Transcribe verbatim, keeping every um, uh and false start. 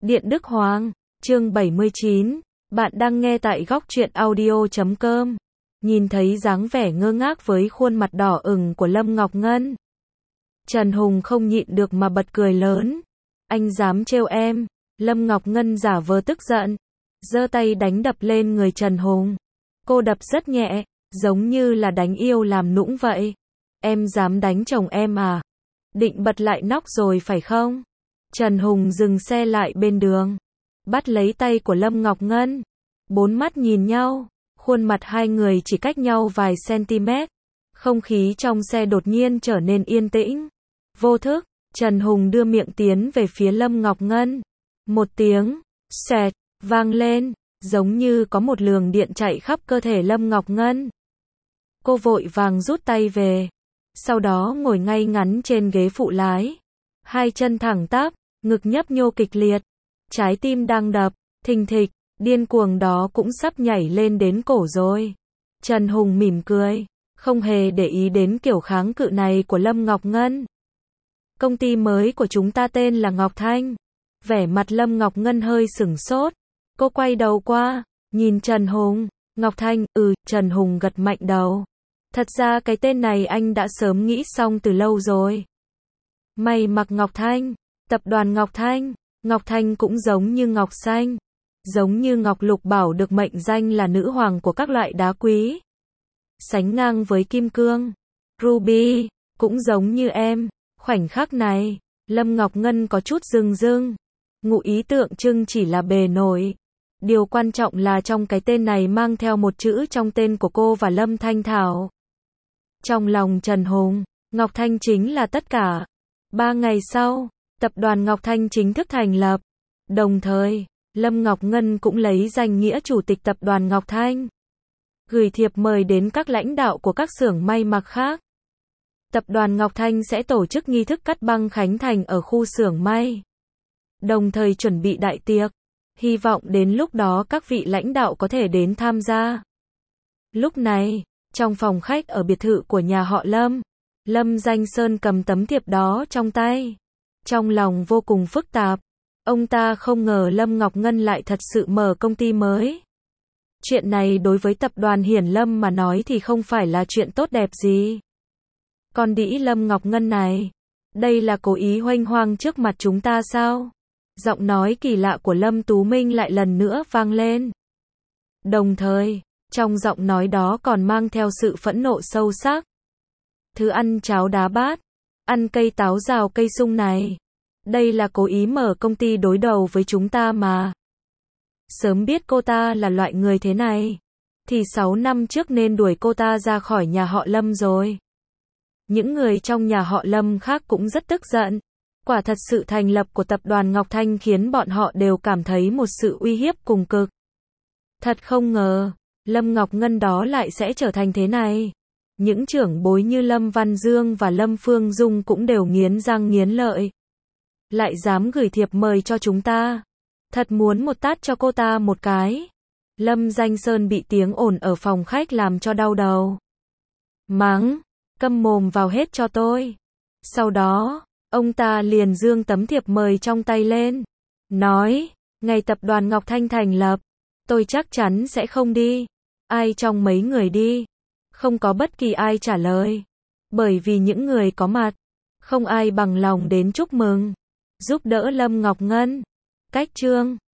Điện Đức Hoàng, chương bảy mươi chín, bạn đang nghe tại góc truyện audio chấm com. Nhìn thấy dáng vẻ ngơ ngác với khuôn mặt đỏ ửng của Lâm Ngọc Ngân, Trần Hùng không nhịn được mà bật cười lớn. Anh dám trêu em? Lâm Ngọc Ngân giả vờ tức giận, giơ tay đánh đập lên người Trần Hùng. Cô đập rất nhẹ, giống như là đánh yêu làm nũng vậy. Em dám đánh chồng em à? Định bật lại nóc rồi phải không? Trần Hùng dừng xe lại bên đường, bắt lấy tay của Lâm Ngọc Ngân. Bốn mắt nhìn nhau, khuôn mặt hai người chỉ cách nhau vài cm. Không khí trong xe đột nhiên trở nên yên tĩnh. Vô thức, Trần Hùng đưa miệng tiến về phía Lâm Ngọc Ngân. Một tiếng xẹt vang lên, giống như có một luồng điện chạy khắp cơ thể Lâm Ngọc Ngân. Cô vội vàng rút tay về, sau đó ngồi ngay ngắn trên ghế phụ lái, hai chân thẳng tắp, ngực nhấp nhô kịch liệt, trái tim đang đập thình thịch, điên cuồng đó cũng sắp nhảy lên đến cổ rồi. Trần Hùng mỉm cười, không hề để ý đến kiểu kháng cự này của Lâm Ngọc Ngân. Công ty mới của chúng ta tên là Ngọc Thanh. Vẻ mặt Lâm Ngọc Ngân hơi sửng sốt. Cô quay đầu qua, nhìn Trần Hùng. Ngọc Thanh, ừ, Trần Hùng gật mạnh đầu. Thật ra cái tên này anh đã sớm nghĩ xong từ lâu rồi. Mày mặc Ngọc Thanh, tập đoàn Ngọc Thanh. Ngọc Thanh cũng giống như Ngọc Xanh, giống như Ngọc Lục Bảo được mệnh danh là nữ hoàng của các loại đá quý, sánh ngang với kim cương, ruby, cũng giống như em. Khoảnh khắc này, Lâm Ngọc Ngân có chút rưng rưng. Ngụ ý tượng trưng chỉ là bề nổi. Điều quan trọng là trong cái tên này mang theo một chữ trong tên của cô và Lâm Thanh Thảo. Trong lòng Trần Hùng, Ngọc Thanh chính là tất cả. Ba ngày sau, tập đoàn Ngọc Thanh chính thức thành lập. Đồng thời, Lâm Ngọc Ngân cũng lấy danh nghĩa chủ tịch tập đoàn Ngọc Thanh, gửi thiệp mời đến các lãnh đạo của các xưởng may mặc khác. Tập đoàn Ngọc Thanh sẽ tổ chức nghi thức cắt băng khánh thành ở khu xưởng may, đồng thời chuẩn bị đại tiệc. Hy vọng đến lúc đó các vị lãnh đạo có thể đến tham gia. Lúc này, trong phòng khách ở biệt thự của nhà họ Lâm, Lâm Danh Sơn cầm tấm thiệp đó trong tay. Trong lòng vô cùng phức tạp. Ông ta không ngờ Lâm Ngọc Ngân lại thật sự mở công ty mới. Chuyện này đối với tập đoàn Hiển Lâm mà nói thì không phải là chuyện tốt đẹp gì. Con đĩ Lâm Ngọc Ngân này, đây là cố ý hoành hoang trước mặt chúng ta sao? Giọng nói kỳ lạ của Lâm Tú Minh lại lần nữa vang lên. Đồng thời, trong giọng nói đó còn mang theo sự phẫn nộ sâu sắc. Thứ ăn cháo đá bát, ăn cây táo rào cây sung này, đây là cố ý mở công ty đối đầu với chúng ta mà. Sớm biết cô ta là loại người thế này, thì sáu năm trước nên đuổi cô ta ra khỏi nhà họ Lâm rồi. Những người trong nhà họ Lâm khác cũng rất tức giận. Quả thật sự thành lập của tập đoàn Ngọc Thanh khiến bọn họ đều cảm thấy một sự uy hiếp cùng cực. Thật không ngờ, Lâm Ngọc Ngân đó lại sẽ trở thành thế này. Những trưởng bối như Lâm Văn Dương và Lâm Phương Dung cũng đều nghiến răng nghiến lợi. Lại dám gửi thiệp mời cho chúng ta. Thật muốn một tát cho cô ta một cái. Lâm Danh Sơn bị tiếng ồn ở phòng khách làm cho đau đầu. Mắng, câm mồm vào hết cho tôi. Sau đó, ông ta liền giương tấm thiệp mời trong tay lên. Nói, ngày tập đoàn Ngọc Thanh thành lập, tôi chắc chắn sẽ không đi. Ai trong mấy người đi? Không có bất kỳ ai trả lời. Bởi vì những người có mặt, không ai bằng lòng đến chúc mừng, giúp đỡ Lâm Ngọc Ngân. Cách chương